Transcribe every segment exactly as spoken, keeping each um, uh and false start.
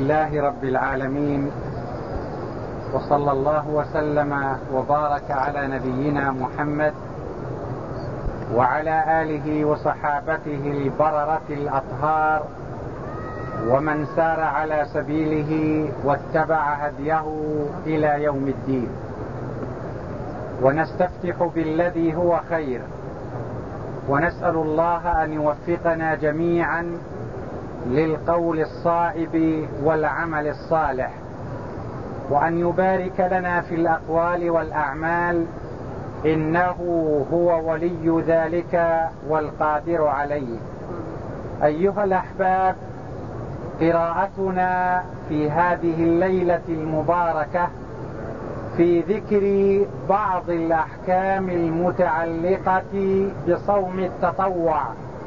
لله رب العالمين، وصلى الله وسلم وبارك على نبينا محمد وعلى آله وصحابته البررة الأطهار ومن سار على سبيله واتبع هديه إلى يوم الدين. ونستفتح بالذي هو خير، ونسأل الله أن يوفقنا جميعا للقول الصائب والعمل الصالح، وأن يبارك لنا في الأقوال والأعمال، إنه هو ولي ذلك والقادر عليه. أيها الأحباب، قراءتنا في هذه الليلة المباركة في ذكر بعض الأحكام المتعلقة بصوم التطوع.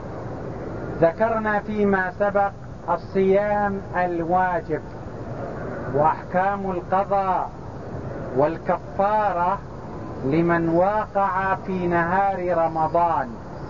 ذكرنا فيما سبق الصيام الواجب وأحكام القضاء والكفارة لمن واقع في نهار رمضان،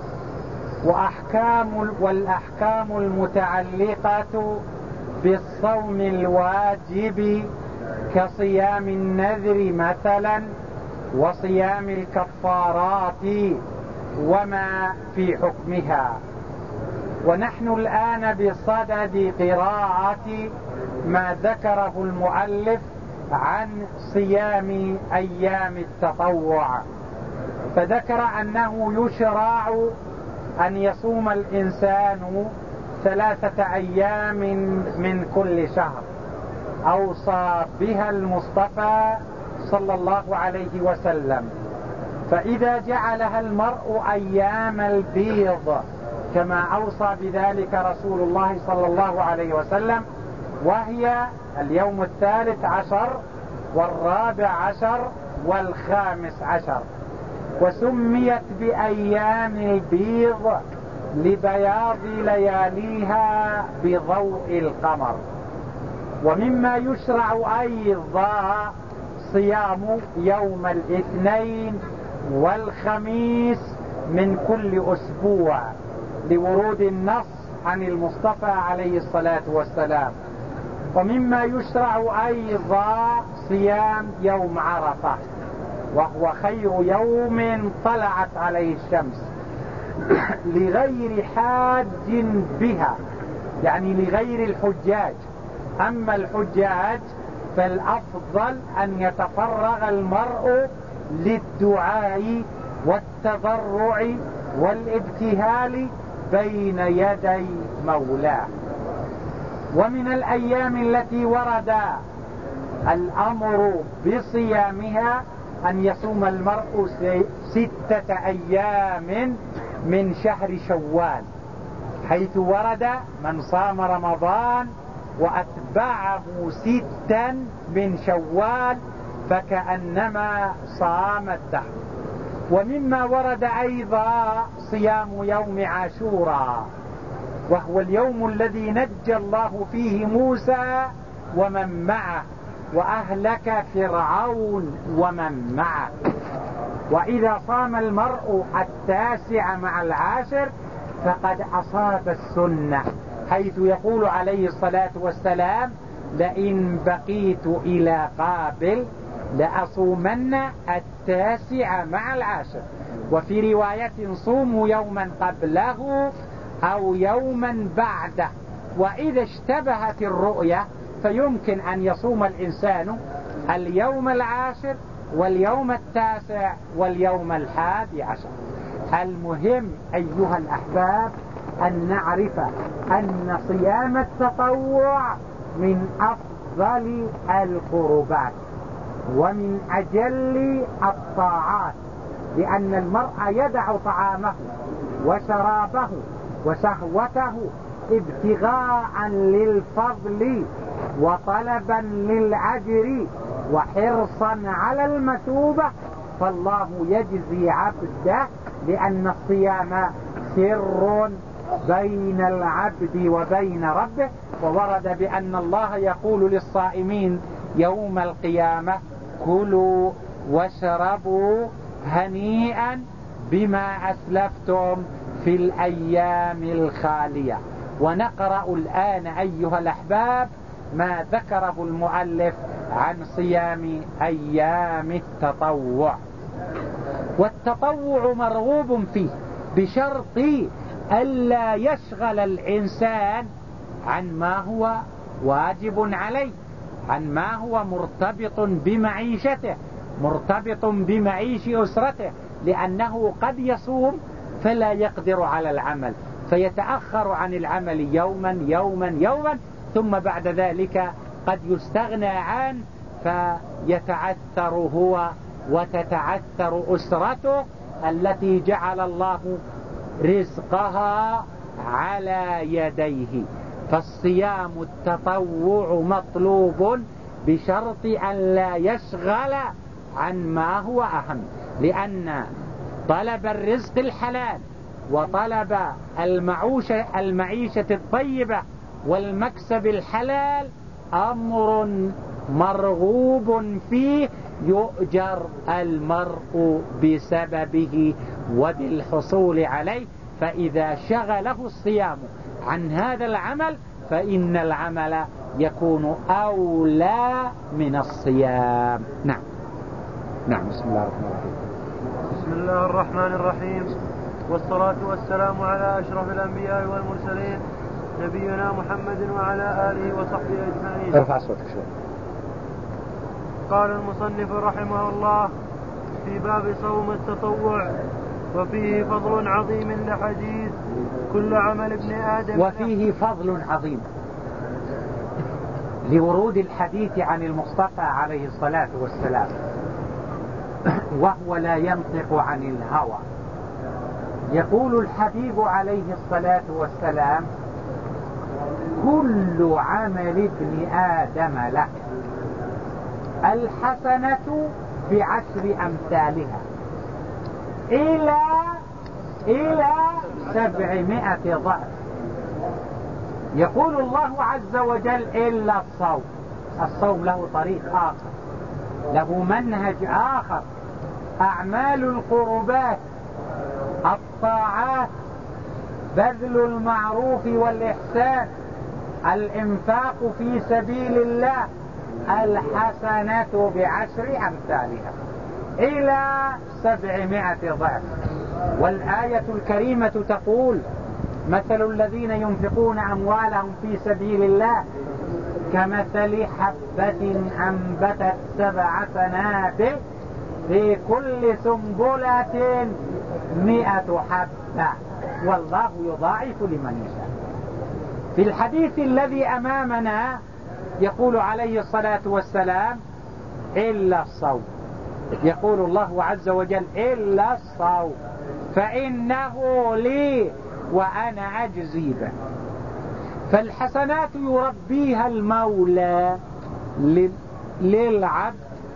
وأحكام والأحكام المتعلقة بالصوم الواجب كصيام النذر مثلا، وصيام الكفارات وما في حكمها. ونحن الآن بصدد قراءة ما ذكره المؤلف عن صيام أيام التطوع، فذكر أنه يشرع أن يصوم الإنسان ثلاثة أيام من كل شهر، أوصى بها المصطفى صلى الله عليه وسلم. فإذا جعلها المرء أيام البيض كما أوصى بذلك رسول الله صلى الله عليه وسلم، وهي اليوم الثالث عشر والرابع عشر والخامس عشر، وسميت بأيام البيض لبياض لياليها بضوء القمر. ومما يشرع أيضا صيام يوم الاثنين والخميس من كل أسبوع لورود النص عن المصطفى عليه الصلاة والسلام. ومما يشرع أيضا صيام يوم عرفة، وهو خير يوم طلعت عليه الشمس لغير حاج بها، يعني لغير الحجاج. أما الحجاج فالأفضل أن يتفرغ المرء للدعاء والتضرع والابتهال بين يدي مولاه. ومن الأيام التي ورد الأمر بصيامها أن يصوم المرء ستة أيام من شهر شوال، حيث ورد من صام رمضان وأتبعه ستا من شوال فكأنما صام الدهر. ومما ورد أيضا صيام يوم عاشوراء، وهو اليوم الذي نجى الله فيه موسى ومن معه وأهلك فرعون ومن معه. وإذا صام المرء التاسع مع العاشر فقد أصاب السنة، حيث يقول عليه الصلاة والسلام: لئن بقيت إلى قابل لأصومن التاسع مع العاشر. وفي رواية: صوموا يوما قبله أو يوما بعده. وإذا اشتبهت الرؤية فيمكن أن يصوم الإنسان اليوم العاشر واليوم التاسع واليوم الحادي عشر. المهم أيها الأحباب أن نعرف أن صيام التطوع من أفضل القربات ومن أجل الطاعات، لأن المرء يدع طعامه وشرابه وشهوته ابتغاء للفضل وطلبا للأجر وحرصا على المثوبة، فالله يجزي عبده، لأن الصيام سر بين العبد وبين ربه. وورد بأن الله يقول للصائمين يوم القيامة: كلوا واشربوا هنيئا بما أسلفتم في الأيام الخالية. ونقرأ الآن أيها الأحباب ما ذكره المؤلف عن صيام أيام التطوع. والتطوع مرغوب فيه بشرط ألا يشغل الإنسان عن ما هو واجب عليه، عن ما هو مرتبط بمعيشته، مرتبط بمعيش أسرته، لأنه قد يصوم فلا يقدر على العمل فيتأخر عن العمل يوما يوما يوما، ثم بعد ذلك قد يستغنى عنه فيتعثر هو وتتعثر أسرته التي جعل الله رزقها على يديه. فالصيام التطوع مطلوب بشرط أن لا يشغل عن ما هو أهم، لأن طلب الرزق الحلال وطلب المعوشة المعيشة الطيبة والمكسب الحلال أمر مرغوب فيه يؤجر المرء بسببه وبالحصول عليه. فإذا شغله الصيام عن هذا العمل فإن العمل يكون أولى من الصيام. نعم نعم. بسم الله الرحمن الرحيم. بسم الله الرحمن الرحيم، والصلاة والسلام على أشرف الأنبياء والمرسلين نبينا محمد وعلى آله وصحبه أجمعين. ارفع صوتك شوي. قال المصنف رحمه الله في باب صوم التطوع: وفيه فضل عظيم لحديث كل عمل ابن آدم. وفيه فضل عظيم لورود الحديث عن المصطفى عليه الصلاة والسلام، وهو لا ينطق عن الهوى. يقول الحبيب عليه الصلاة والسلام: كل عمل ابن آدم له، الحسنة بعشر أمثالها إلى إلى سبعمائة ضعف. يقول الله عز وجل: إلا الصوم. الصوم له طريق آخر، له منهج آخر. أعمال القربات، الطاعات، بذل المعروف والإحسان، الإنفاق في سبيل الله، الحسنة بعشر أمثالها إلى سبعمائة ضعف. والآية الكريمة تقول: مثل الذين ينفقون أموالهم في سبيل الله كمثل حبة أنبتت سبع سنابل في كل سنبلة مئة حبة والله يضاعف لمن يشاء. في الحديث الذي أمامنا يقول عليه الصلاة والسلام: إلا الصوم. يقول الله عز وجل: إلا الصوم فإنه لي وأنا أجزي به. فالحسنات يربيها المولى للعبد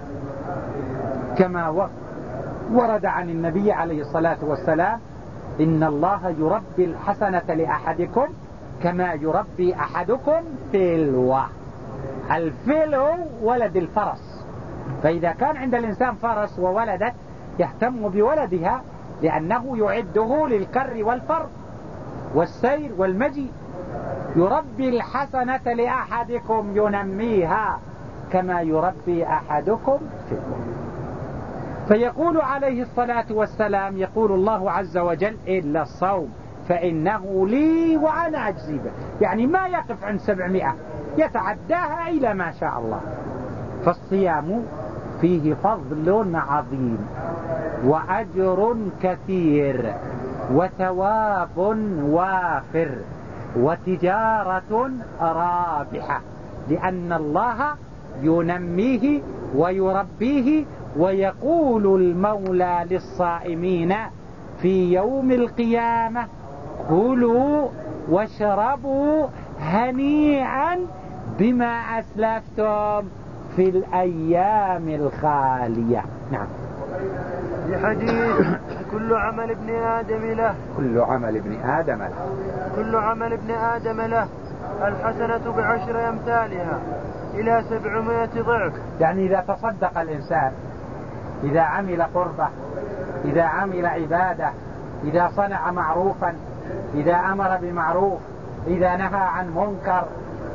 كما ورد عن النبي عليه الصلاة والسلام: إن الله يربي الحسنة لأحدكم كما يربي أحدكم فلوة. الفلو ولد الفرس، فإذا كان عند الإنسان فرس وولدت يهتم بولدها لأنه يعده للكر والفر والسير والمجيء. يربي الحسنة لأحدكم ينميها كما يربي أحدكم فلوة. فيقول عليه الصلاة والسلام: يقول الله عز وجل: إلا الصوم فإنه لي وأنا أجزي به. يعني ما يقف عند سبعمائة، يتعداها إلى ما شاء الله. فالصيام فيه فضل عظيم وأجر كثير وثواب وافر وتجارة رابحة، لأن الله ينميه ويربيه. ويقول المولى للصائمين في يوم القيامة: كلوا واشربوا هنيئا بما أسلفتم في الأيام الخالية. نعم. بحديث كل عمل ابن آدم له كل عمل ابن آدم له كل عمل ابن آدم له الحسنة بعشر أمثالها إلى سبعمائة ضعف. يعني إذا تصدق الإنسان، إذا عمل قربة، إذا عمل عبادة، إذا صنع معروفا، إذا أمر بمعروف، إذا نهى عن منكر،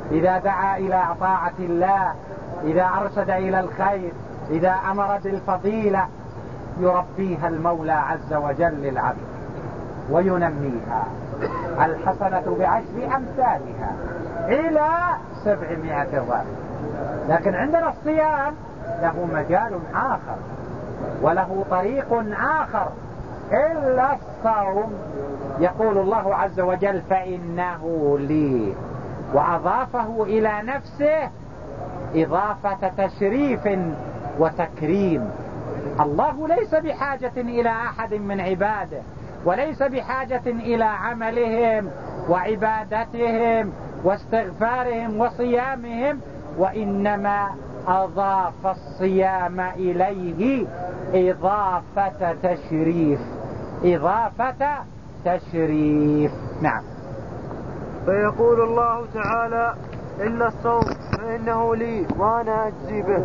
إذا دعا إلى طاعة الله، إذا أرشد إلى الخير، إذا أمر بالفضيلة، يربيها المولى عز وجل للعبد وينميها. الحسنة بعشر أمثالها إلى سبعمائة ضعف. لكن عندنا الصيام له مجال آخر وله طريق آخر إلا الصوم. يقول الله عز وجل فإنه لي، وأضافه إلى نفسه إضافة تشريف وتكريم. الله ليس بحاجة إلى أحد من عباده، وليس بحاجة إلى عملهم وعبادتهم واستغفارهم وصيامهم، وإنما أضاف الصيام إليه إضافة تشريف، إضافة تشريف. نعم. فيقول الله تعالى إلا الصوم فإنه لي وأنا أجزي به،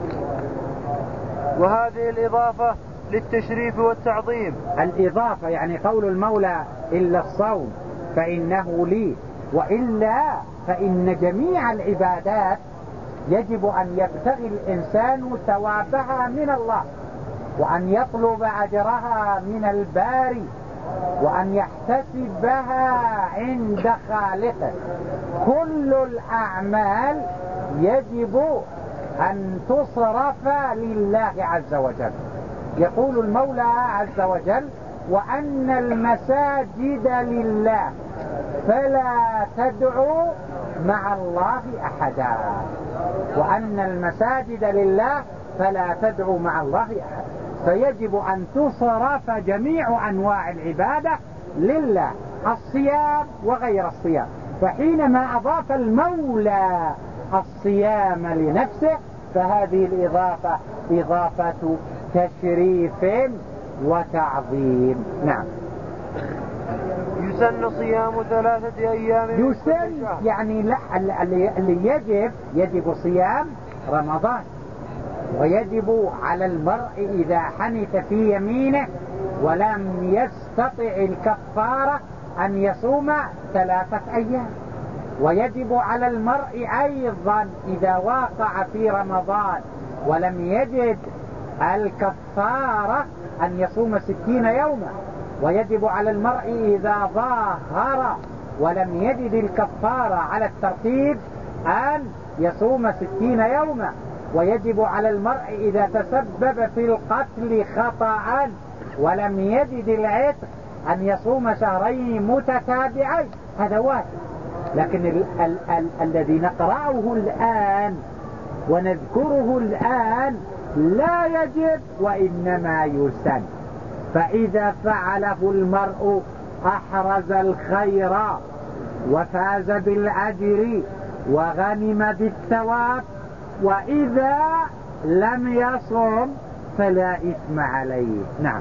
وهذه الإضافة للتشريف والتعظيم. الإضافة يعني قول المولى إلا الصوم فإنه لي، وإلا فإن جميع العبادات يجب أن يبتغي الإنسان ثوابها من الله، وأن يطلب أجرها من الباري، وأن يحتسبها عند خالقه. كل الأعمال يجب أن تصرف لله عز وجل. يقول المولى عز وجل وأن المساجد لله فلا تدعوا مع الله أحدا، وأن المساجد لله فلا تدعوا مع الله أحدا. فيجب أن تصرف جميع أنواع العبادة لله، الصيام وغير الصيام. فحينما أضاف المولى الصيام لنفسه فهذه الإضافة إضافة تشريف وتعظيم. نعم. يسن صيام ثلاثة أيام. يسن يعني لا، اللي يجب يجب صيام رمضان، ويجب على المرء إذا حنث في يمينه ولم يستطع الكفارة أن يصوم ثلاثة أيام. ويجب على المرء أيضا إذا واقع في رمضان ولم يجد الكفارة أن يصوم ستين يوما. ويجب على المرء إذا ظاهر ولم يجد الكفارة على الترتيب أن يصوم ستين يوما. ويجب على المرء إذا تسبب في القتل خطأ ولم يجد العتق أن يصوم شهرين متتابعين. هذا واجب. لكن ال ال ال الذي نقرأه الآن ونذكره الآن لا يجب وإنما يسن. فإذا فعله المرء أحرز الخير وفاز بالأجر وغنم بالثواب، وإذا لم يصم فلا إثم عليه. نعم.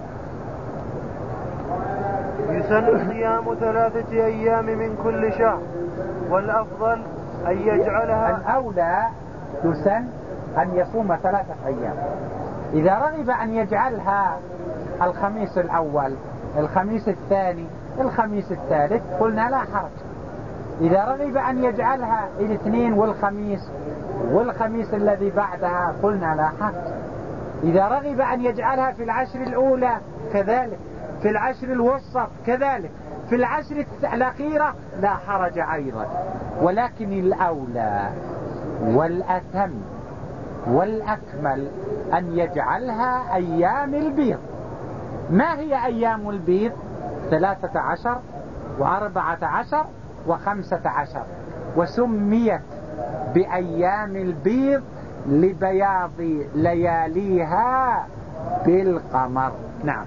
يسن صيام ثلاثة أيام من كل شهر، والأفضل أن يجعلها. الأولى يسن أن يصوم ثلاثة أيام. إذا رغب أن يجعلها الخميس الأول، الخميس الثاني، الخميس الثالث، قلنا لا حرج. إذا رغب أن يجعلها الاثنين والخميس والخميس الذي بعدها، قلنا لا حرج. إذا رغب أن يجعلها في العشر الأولى كذلك، في العشر الوسط كذلك، في العشر الأخيرة لا حرج أيضا. ولكن الأولى والأتم والأكمل أن يجعلها أيام البيض. ما هي أيام البيض؟ ثلاثة عشر وأربعة عشر وخمسة عشر، وسميت بأيام البيض لبياض لياليها بالقمر. نعم.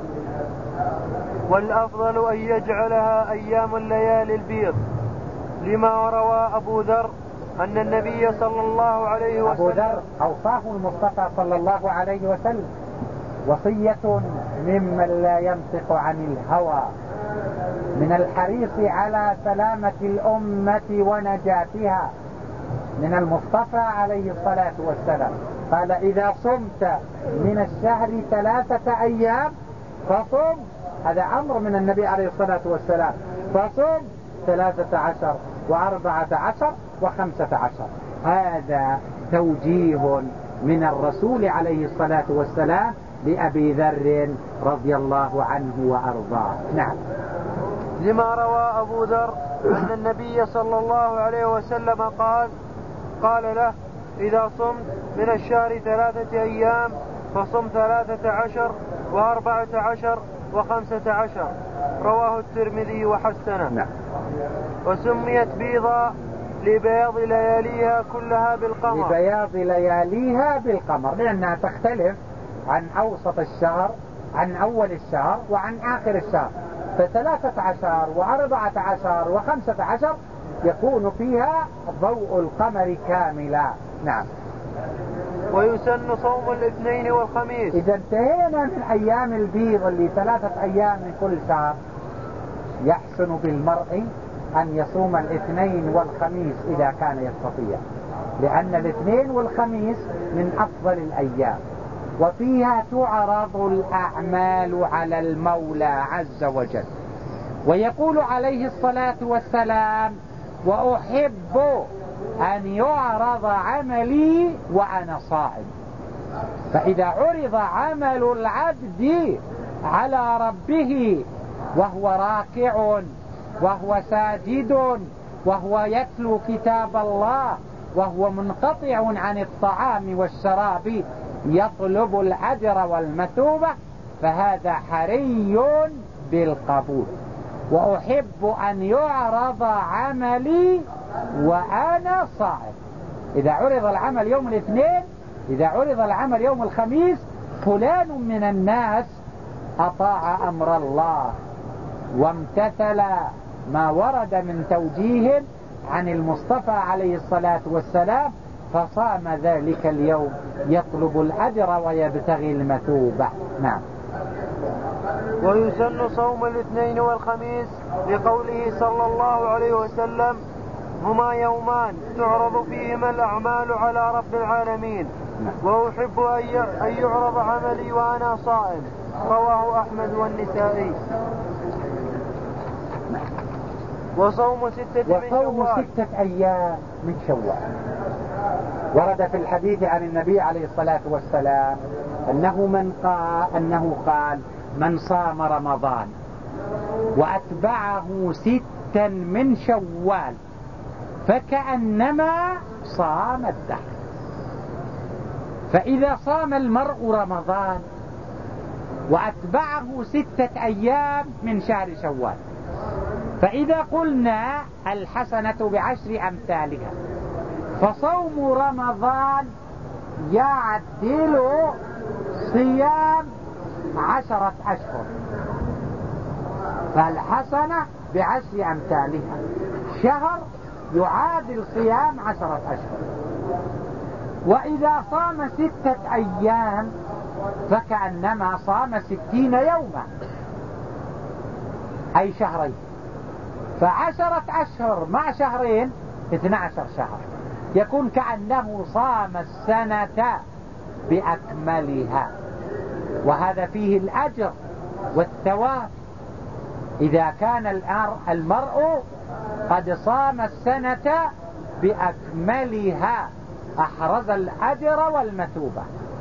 والأفضل أن يجعلها أيام الليالي البيض، لما روى أبو ذر أن النبي صلى الله عليه وسلم أبو ذر أوصاه المصطفى صلى الله عليه وسلم وصية ممن لا ينطق عن الهوى من الحريص على سلامة الأمة ونجاتها، من المصطفى عليه الصلاة والسلام قال إذا صمت من الشهر ثلاثة أيام فصم، هذا أمر من النبي عليه الصلاة والسلام، فصم ثلاثة عشر وأربعة عشر وخمسة عشر. هذا توجيه من الرسول عليه الصلاة والسلام لأبي ذر رضي الله عنه وأرضاه. نعم. لما روى أبو ذر أن النبي صلى الله عليه وسلم قال قال له: إذا صمت من الشهر ثلاثة أيام فصم ثلاثة عشر وأربعة عشر وخمسة عشر. رواه الترمذي وحسنه. نعم. وسميت بيضا لبياض لياليها كلها بالقمر لبياض لياليها بالقمر، لأنها تختلف عن أوسط الشهر، عن أول الشهر وعن آخر الشهر. فثلاثة عشر وأربعة عشر وخمسة عشر يكون فيها ضوء القمر كاملا. نعم. ويسن صوم الاثنين والخميس. إذا انتهينا من أيام البيض اللي ثلاثة أيام من كل شهر، يحسن بالمرء أن يصوم الاثنين والخميس إذا كان يستطيع، لأن الاثنين والخميس من أفضل الأيام، وفيها تعرض الأعمال على المولى عز وجل. ويقول عليه الصلاة والسلام: وأحب أن يعرض عملي وأنا صائم. فإذا عرض عمل العبد على ربه وهو راكع وهو ساجد وهو يتلو كتاب الله وهو منقطع عن الطعام والشراب يطلب الأجر والمثوبة، فهذا حري بالقبول. وأحب أن يعرض عملي وأنا صائم. إذا عرض العمل يوم الاثنين، إذا عرض العمل يوم الخميس، فلان من الناس أطاع أمر الله وامتثل ما ورد من توجيه عن المصطفى عليه الصلاة والسلام، فصام ذلك اليوم يطلب الأجر ويبتغي المثوبة. نعم. ويسن صوم الاثنين والخميس لقوله صلى الله عليه وسلم: هما يومان تعرض فيهما الأعمال على رب العالمين، وأحب أن يعرض عملي وأنا صائم. رواه أحمد والنسائي. وصوم ستة من وصوم شوال. ستة أيام من شوال. ورد في الحديث عن النبي عليه الصلاة والسلام أنه من قال أنه قال: من صام رمضان وأتبعه ستا من شوال فكأنما صام الدهر. فإذا صام المرء رمضان وأتبعه ستة أيام من شهر شوال، فإذا قلنا الحسنة بعشر أمثالها، فصوم رمضان يعدل صيام عشرة أشهر، فالحسنة بعشر أمثالها، شهر يعادل صيام عشرة أشهر. وإذا صام ستة أيام فكأنما صام ستين يوما، أي شهرين. فعشرة أشهر مع شهرين اثنى عشر شهر، يكون كأنه صام السنة بأكملها. وهذا فيه الأجر والثواب. إذا كان المرء قد صام السنة بأكملها أحرز الأجر والمثوبة.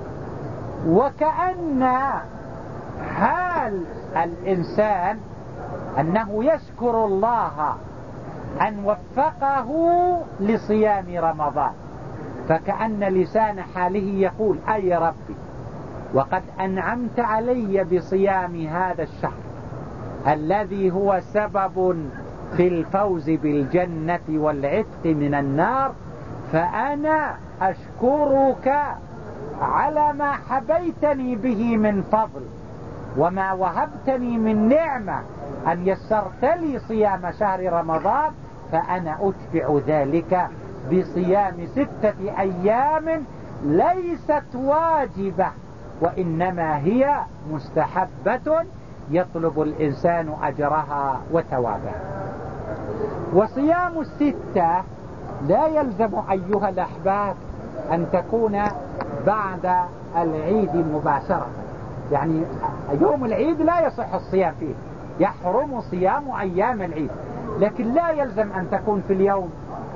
وكأن حال الإنسان أنه يشكر الله أن وفقه لصيام رمضان، فكأن لسان حاله يقول: أي ربي، وقد أنعمت علي بصيام هذا الشهر الذي هو سبب في الفوز بالجنة والعتق من النار، فأنا أشكرك على ما حبيتني به من فضل وما وهبتني من نعمة أن يسرت لي صيام شهر رمضان، فأنا أتبع ذلك بصيام ستة أيام ليست واجبة وإنما هي مستحبة يطلب الإنسان أجرها وثوابها. وصيام الستة لا يلزم أيها الأحباب أن تكون بعد العيد مباشرة، يعني يوم العيد لا يصح الصيام فيه، يحرم صيام أيام العيد، لكن لا يلزم أن تكون في اليوم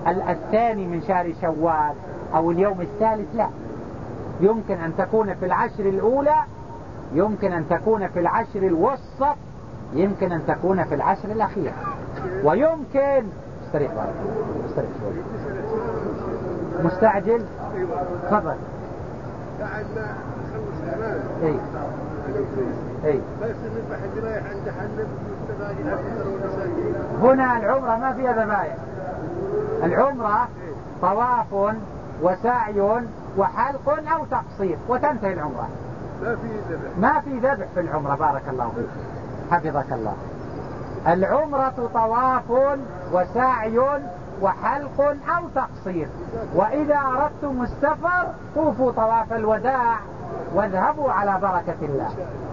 الثاني من شهر شوال أو اليوم الثالث، لا، يمكن أن تكون في العشر الأولى، يمكن أن تكون في العشر الوسط، يمكن أن تكون في العشر الأخير، ويمكن استريح بارك استريح شوي مستعجل تفضل. بعد ما نخلص الأمان اي اي بس نذبح الذبايح عند حنب مستفادي الفطر والمساكين. هنا العمرة ما فيها ذبايح، العمرة طواف وسعي وحلق أو تقصير وتنتهي العمرة. ما في ذبح ما في ذبح في العمرة. بارك الله فيك حفظك الله. العمرة طواف وسعي وحلق أو تقصير، وإذا أردتم السفر طوفوا طواف الوداع واذهبوا على بركة الله.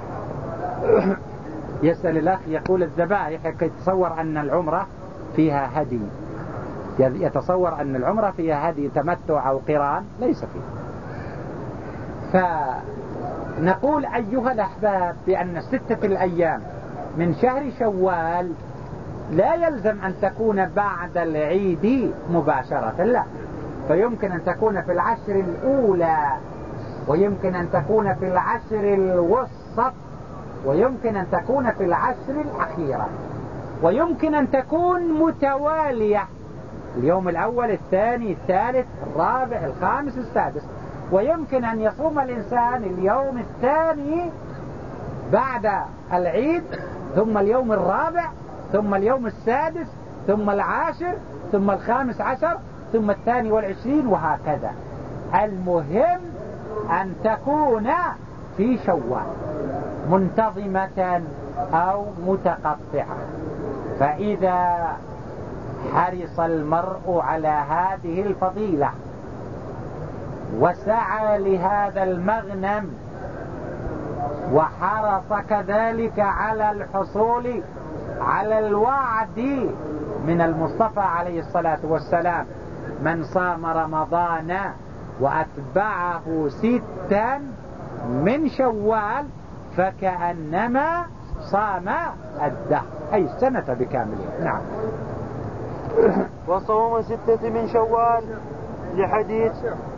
يسأل الأخ يقول الذبائح يتصور أن العمرة فيها هدي، يتصور أن العمرة فيها هدي تمتع أو قران، ليس فيها. فنقول أيها الأحباب بأن ستة الأيام من شهر شوال لا يلزم أن تكون بعد العيد مباشرة، لا، فيمكن أن تكون في العشر الأولى، ويمكن أن تكون في العشر الوسط، ويمكن أن تكون في العشر الأخيرة، ويمكن أن تكون متوالية، اليوم الأول الثاني الثالث الرابع الخامس السادس، ويمكن أن يصوم الإنسان اليوم الثاني بعد العيد، ثم اليوم الرابع، ثم اليوم السادس، ثم العاشر، ثم الخامس عشر، ثم الثاني والعشرين، وهكذا. المهم أن تكون في شوال منتظمة أو متقطعة. فإذا حرص المرء على هذه الفضيلة وسعى لهذا المغنم وحرص كذلك على الحصول على الوعد من المصطفى عليه الصلاة والسلام: من صام رمضان وأتبعه ستا من شوال فكأنما صام الدهر، أي السنة بكاملها. نعم. وصوم ستة من شوال لحديث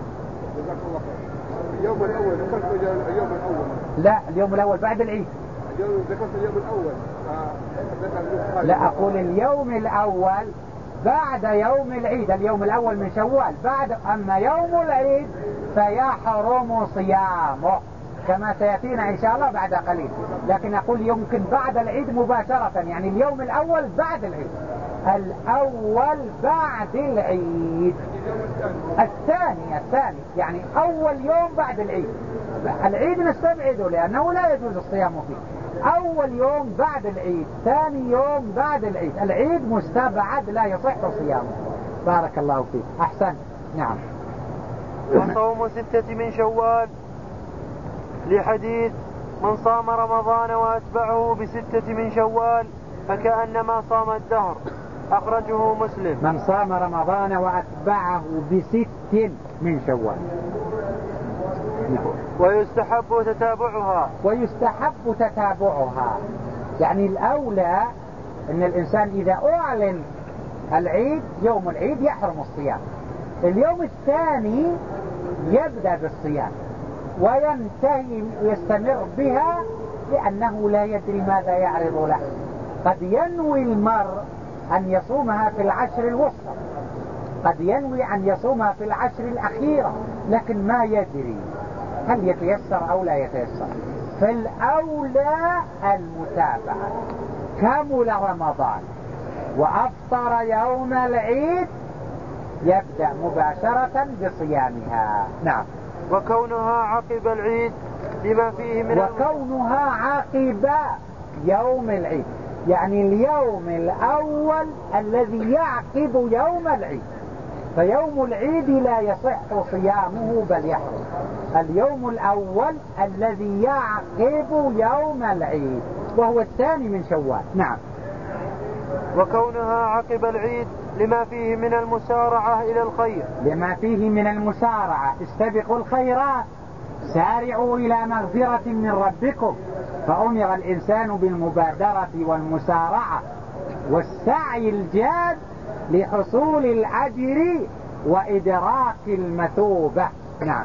اليوم الأول ذكرت اليوم الأول لا اليوم الأول بعد العيد. اليوم ذكرت اليوم الأول آه. لا أقول اليوم الأول بعد يوم العيد، اليوم الأول من شوال بعد. أما يوم العيد فيحرم صيامه كما سيأتينا إن شاء الله بعد قليل، لكن أقول يمكن بعد العيد مباشرة، يعني اليوم الأول بعد العيد، الأول بعد العيد، الثاني الثاني يعني أول يوم بعد العيد. العيد نستبعده لأنه لا يجوز الصيام فيه. أول يوم بعد العيد، ثاني يوم بعد العيد، العيد مستبعد لا يصح صيامه. بارك الله فيك، أحسن. نعم. وصوم ستة من شوال لحديث من صام رمضان وأتبعه بستة من شوال فكأنما صام الدهر، أخرجه مسلم. من صام رمضان وأتبعه بست من شوال. ويستحب تتابعها. ويستحب تتابعها، يعني الأولى أن الإنسان إذا أعلن العيد يوم العيد يحرم الصيام، اليوم الثاني يبدأ بالصيام وينتهي يستمر بها، لأنه لا يدري ماذا يعرض له. قد ينوي المرء أن يصومها في العشر الوسطى، قد ينوي أن يصومها في العشر الأخيرة، لكن ما يدري هل يتيسر أو لا يتيسر. فالأولى المتابعة. كمل رمضان وأفطر يوم العيد يبدأ مباشرة بصيامها. نعم. وكونها عقب العيد لما فيه من وكونها عقب يوم العيد، يعني اليوم الأول الذي يعقب يوم العيد، فيوم العيد لا يصح صيامه بل يحرم. اليوم الأول الذي يعقب يوم العيد وهو الثاني من شوال. نعم. وكونها عقب العيد لما فيه من المسارعة إلى الخير. لما فيه من المسارعة، استبقوا الخيرات، سارعوا إلى مغفرة من ربكم، فأمر الإنسان بالمبادرة والمسارعة والسعي الجاد لحصول الأجر وإدراك المثوبة. نعم.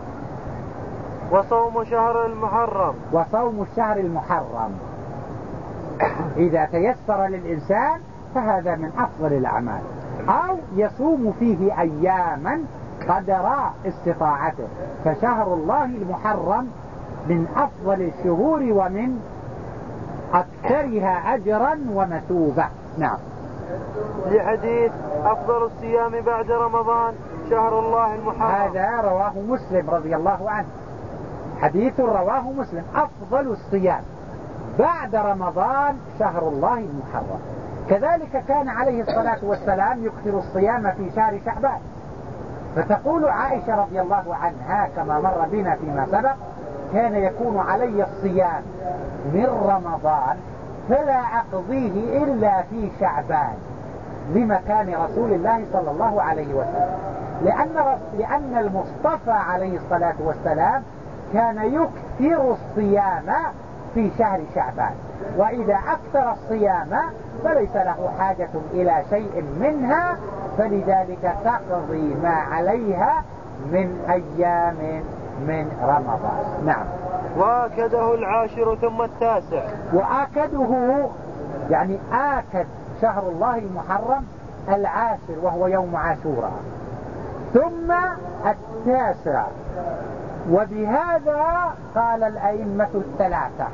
وصوم شهر المحرم وصوم الشهر المحرم إذا تيسر للإنسان فهذا من أفضل الأعمال، أو يصوم فيه أياما قدر استطاعته، فشهر الله المحرم من أفضل الشهور ومن أكثرها أجرا ومثوبة. نعم. لحديث أفضل الصيام بعد رمضان شهر الله المحرم، هذا رواه مسلم رضي الله عنه، حديث رواه مسلم: أفضل الصيام بعد رمضان شهر الله المحرم. كذلك كان عليه الصلاة والسلام يكثر الصيام في شهر شعبان، فتقول عائشة رضي الله عنها كما مر بنا فيما سبق: كان يكون علي الصيام من رمضان فلا أقضيه إلا في شعبان، لمكان رسول الله صلى الله عليه وسلم، لأن, لأن المصطفى عليه الصلاة والسلام كان يكثر الصيام في شهر شعبان، وإذا أكثر الصيام فليس له حاجة إلى شيء منها، فلذلك تقضي ما عليها من أيام من رمضان. نعم. وآكده العاشر ثم التاسع. وآكده يعني آكد شهر الله المحرم العاشر وهو يوم عاشوراء، ثم التاسع. وبهذا قال الأئمة الثلاثة،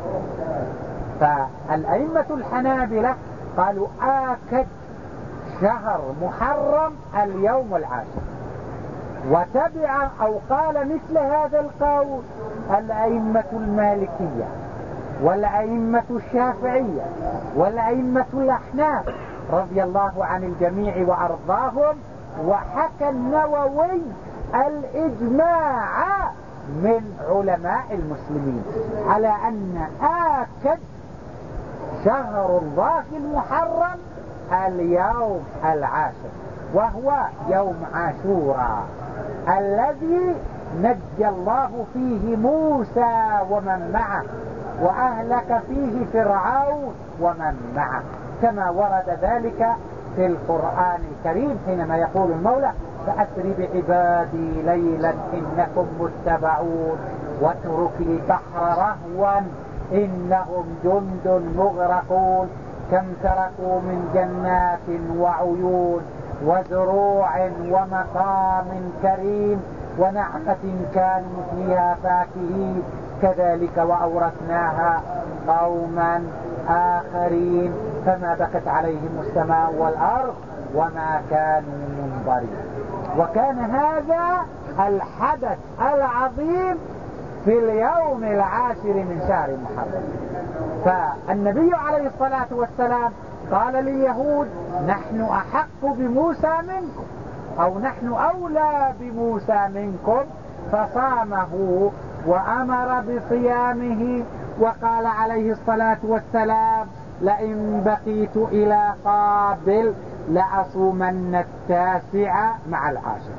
فالأئمة الحنابلة قالوا آكد شهر محرم اليوم العاشر، وتبع أو قال مثل هذا القول الأئمة المالكية والأئمة الشافعية والأئمة الأحناف رضي الله عن الجميع وأرضاهم. وحكى النووي الإجماع من علماء المسلمين على أن آكد شهر الله المحرم اليوم العاشر، وهو يوم عاشوراء الذي نجى الله فيه موسى ومن معه وأهلك فيه فرعون ومن معه، كما ورد ذلك في القرآن الكريم حينما يقول المولى: فأسر بعبادي ليلا إنكم متبعون واترك البحر رهوا إنهم جند مغرقون كم تركوا من جنات وعيون وزروع ومقام كريم ونعمة كانوا فيها فاكهين كذلك وأورثناها قوما آخرين فما بكت عليهم السماء والأرض وما كانوا منظرين. وكان هذا الحدث العظيم في اليوم العاشر من شهر محرم. فالنبي عليه الصلاة والسلام قال لليهود: نحن أحق بموسى منكم، أو نحن أولى بموسى منكم، فصامه وأمر بصيامه. وقال عليه الصلاة والسلام: لئن بقيت إلى قابل لأصومن التاسع مع العاشر.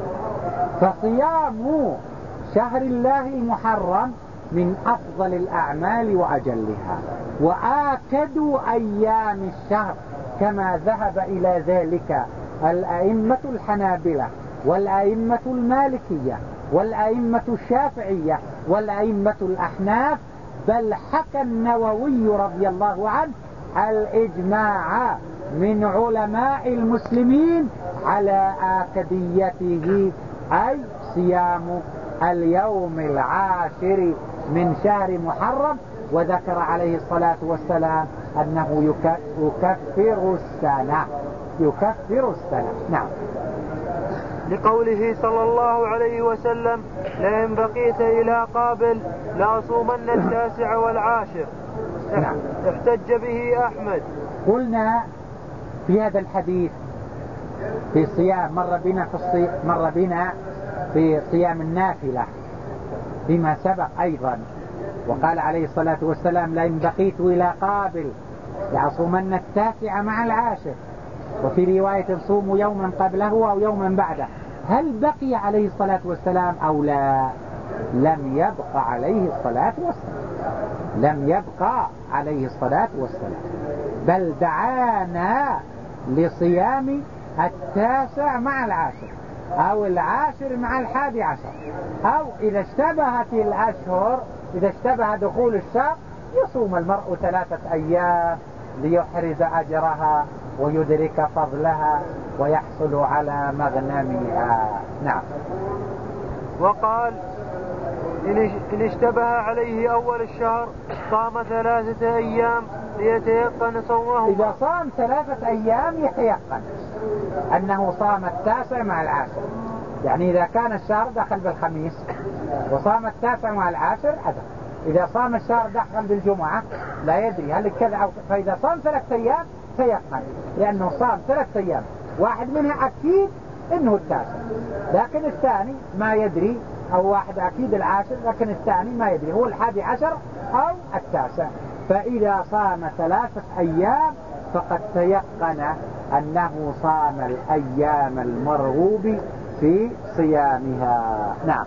فصيام شهر الله المحرم من أفضل الأعمال وأجلها، وآكد أيام الشهر كما ذهب إلى ذلك الأئمة الحنابلة والأئمة المالكية والأئمة الشافعية والأئمة الأحناف، بل حكى النووي رضي الله عنه الإجماع من علماء المسلمين على آكديته، أي صيام اليوم العاشر من شهر محرم. وذكر عليه الصلاة والسلام أنه يكفر السنة يكفر السنة. نعم. لقوله صلى الله عليه وسلم: لئن بقيت إلى قابل لأصومن التاسع والعاشر. نعم. احتج به أحمد. قلنا في هذا الحديث في صيام مر بنا في الصيام مر بنا في صيام النافلة بما سبق أيضا، وقال عليه الصلاة والسلام: لئن بقيت إلى قابل لأصومن التاسع مع العاشر. وفي رواية: صوموا يوما قبله أو يوما بعده. هل بقي عليه الصلاة والسلام أو لا؟ لم يبقى عليه الصلاة والسلام لم يبقى عليه الصلاة والسلام بل دعانا لصيام التاسع مع العاشر أو العاشر مع الحادي عشر، أو إذا اشتبهت الأشهر، إذا اشتبه دخول الشهر يصوم المرء ثلاثة أيام ليحرز أجرها ويدرك فضلها ويحصل على مغنمها. نعم. وقال إن اشتبه عليه أول الشهر صام ثلاثة أيام ليتيقن صومه. إذا صام ثلاثة أيام يتيقن أنه صام التاسع مع العاشر، يعني إذا كان الشهر دخل بالخميس وصام التاسع مع العاشر أدرك. إذا صام الشهر دخل بالجمعة لا يدري هل كذا أو، فإذا صام ثلاثة أيام تيقن لأنه صام ثلاثة أيام، واحد منها أكيد إنه التاسع لكن الثاني ما يدري، أو واحد أكيد العاشر لكن الثاني ما يدري هو الحادي عشر أو التاسع. فإذا صام ثلاثة أيام فقد تيقن أنه صام الأيام المرغوب في صيامها. نعم.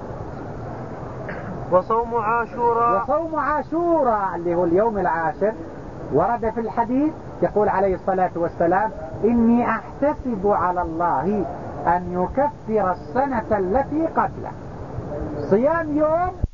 وصوم عاشوراء وصوم عاشوراء اللي هو اليوم العاشر ورد في الحديث يقول عليه الصلاة والسلام: إني أحتسب على الله أن يكفر السنة التي قبله. صيام يوم